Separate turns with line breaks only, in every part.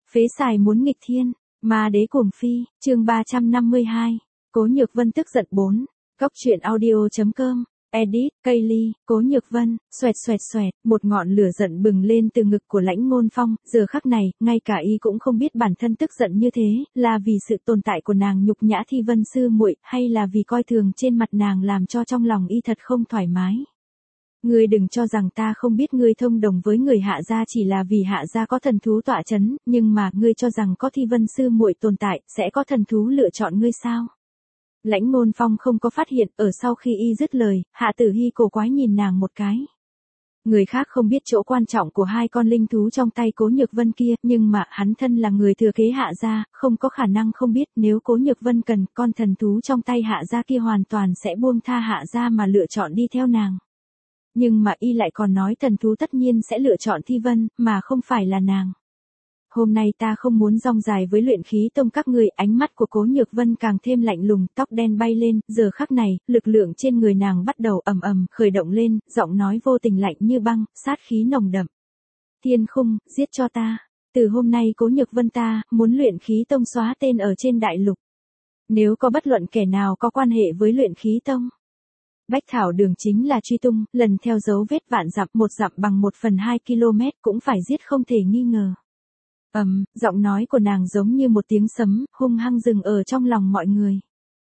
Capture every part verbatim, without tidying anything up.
Phế xài muốn nghịch thiên, ma đế cuồng phi, chương ba trăm năm mươi hai. Cố Nhược Vân tức giận bốn. Góc truyện audio chấm com. Edit, Kaylee, Cố Nhược Vân, xoẹt xoẹt xoẹt, một ngọn lửa giận bừng lên từ ngực của Lãnh Ngôn Phong, giờ khắc này, ngay cả y cũng không biết bản thân tức giận như thế, là vì sự tồn tại của nàng nhục nhã Thi Vân sư muội, hay là vì coi thường trên mặt nàng làm cho trong lòng y thật không thoải mái. Ngươi đừng cho rằng ta không biết ngươi thông đồng với người Hạ gia chỉ là vì Hạ gia có thần thú tọa chấn, nhưng mà ngươi cho rằng có Thi Vân sư muội tồn tại, sẽ có thần thú lựa chọn ngươi sao? Lãnh Ngôn Phong không có phát hiện, ở sau khi y dứt lời, Hạ Tử Hi cổ quái nhìn nàng một cái. Người khác không biết chỗ quan trọng của hai con linh thú trong tay Cố Nhược Vân kia, nhưng mà hắn thân là người thừa kế Hạ gia, không có khả năng không biết nếu Cố Nhược Vân cần con thần thú trong tay Hạ gia kia hoàn toàn sẽ buông tha Hạ gia mà lựa chọn đi theo nàng. Nhưng mà y lại còn nói thần thú tất nhiên sẽ lựa chọn Thi Vân, mà không phải là nàng. Hôm nay ta không muốn rong dài với luyện khí tông các người, ánh mắt của Cố Nhược Vân càng thêm lạnh lùng, tóc đen bay lên, giờ khắc này, lực lượng trên người nàng bắt đầu ầm ầm, khởi động lên, giọng nói vô tình lạnh như băng, sát khí nồng đậm. Thiên Khung, giết cho ta. Từ hôm nay Cố Nhược Vân ta, muốn luyện khí tông xóa tên ở trên đại lục. Nếu có bất luận kẻ nào có quan hệ với luyện khí tông. Bách Thảo Đường chính là truy tung, lần theo dấu vết vạn dặm, một dặm bằng một phần hai ki-lô-mét cũng phải giết không thể nghi ngờ. Ầm, um, giọng nói của nàng giống như một tiếng sấm, hung hăng dừng ở trong lòng mọi người.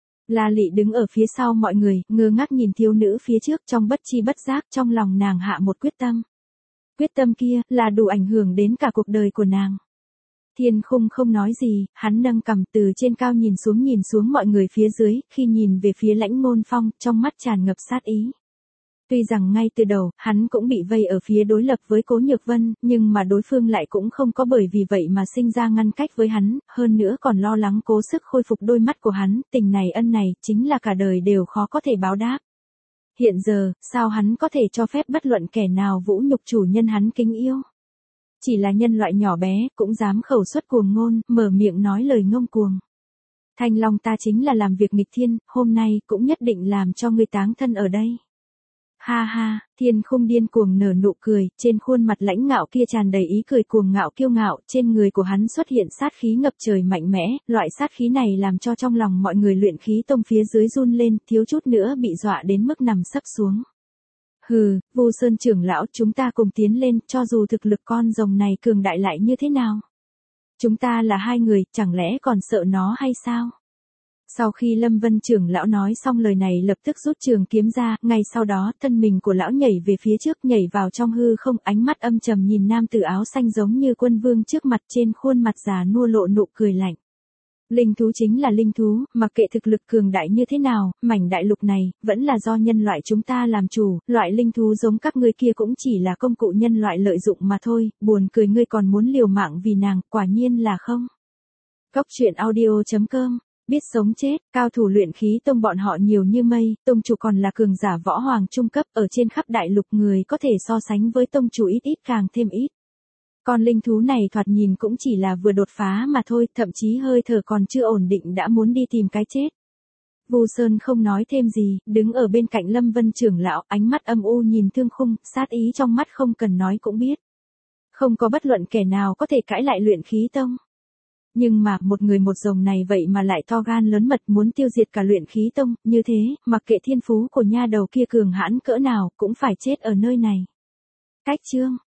La Lị đứng ở phía sau mọi người, ngơ ngác nhìn thiếu nữ phía trước, trong bất chi bất giác trong lòng nàng hạ một quyết tâm. Quyết tâm kia là đủ ảnh hưởng đến cả cuộc đời của nàng. Thiên Khung không nói gì, hắn nâng cằm từ trên cao nhìn xuống nhìn xuống mọi người phía dưới, khi nhìn về phía Lãnh Ngôn Phong, trong mắt tràn ngập sát ý. Tuy rằng ngay từ đầu, hắn cũng bị vây ở phía đối lập với Cố Nhược Vân, nhưng mà đối phương lại cũng không có bởi vì vậy mà sinh ra ngăn cách với hắn, hơn nữa còn lo lắng cố sức khôi phục đôi mắt của hắn, tình này ân này, chính là cả đời đều khó có thể báo đáp. Hiện giờ, sao hắn có thể cho phép bất luận kẻ nào vũ nhục chủ nhân hắn kính yêu? Chỉ là nhân loại nhỏ bé, cũng dám khẩu xuất cuồng ngôn, mở miệng nói lời ngông cuồng. Thanh Long ta chính là làm việc nghịch thiên, hôm nay cũng nhất định làm cho ngươi táng thân ở đây. Ha ha, Thiên Khung điên cuồng nở nụ cười, trên khuôn mặt lãnh ngạo kia tràn đầy ý cười cuồng ngạo kiêu ngạo, trên người của hắn xuất hiện sát khí ngập trời mạnh mẽ, loại sát khí này làm cho trong lòng mọi người luyện khí tông phía dưới run lên, thiếu chút nữa bị dọa đến mức nằm sấp xuống. Hừ, Vu Sơn trưởng lão, chúng ta cùng tiến lên, cho dù thực lực con rồng này cường đại lại như thế nào. Chúng ta là hai người, chẳng lẽ còn sợ nó hay sao? Sau khi Lâm Vân trưởng lão nói xong lời này lập tức rút trường kiếm ra, ngay sau đó, thân mình của lão nhảy về phía trước, nhảy vào trong hư không, ánh mắt âm trầm nhìn nam tử áo xanh giống như quân vương trước mặt, trên khuôn mặt già nua lộ nụ cười lạnh. Linh thú chính là linh thú, mặc kệ thực lực cường đại như thế nào, mảnh đại lục này, vẫn là do nhân loại chúng ta làm chủ, loại linh thú giống các ngươi kia cũng chỉ là công cụ nhân loại lợi dụng mà thôi, buồn cười ngươi còn muốn liều mạng vì nàng, quả nhiên là không. Góc truyện audio chấm com. Biết sống chết, cao thủ luyện khí tông bọn họ nhiều như mây, tông chủ còn là cường giả võ hoàng trung cấp, ở trên khắp đại lục người có thể so sánh với tông chủ ít ít càng thêm ít. Con linh thú này thoạt nhìn cũng chỉ là vừa đột phá mà thôi, thậm chí hơi thở còn chưa ổn định đã muốn đi tìm cái chết. Vu Sơn không nói thêm gì, đứng ở bên cạnh Lâm Vân trưởng lão, ánh mắt âm u nhìn Thương Khung, sát ý trong mắt không cần nói cũng biết. Không có bất luận kẻ nào có thể cãi lại luyện khí tông. Nhưng mà, một người một rồng này vậy mà lại to gan lớn mật muốn tiêu diệt cả luyện khí tông, như thế, mặc kệ thiên phú của nha đầu kia cường hãn cỡ nào, cũng phải chết ở nơi này. Cách chương.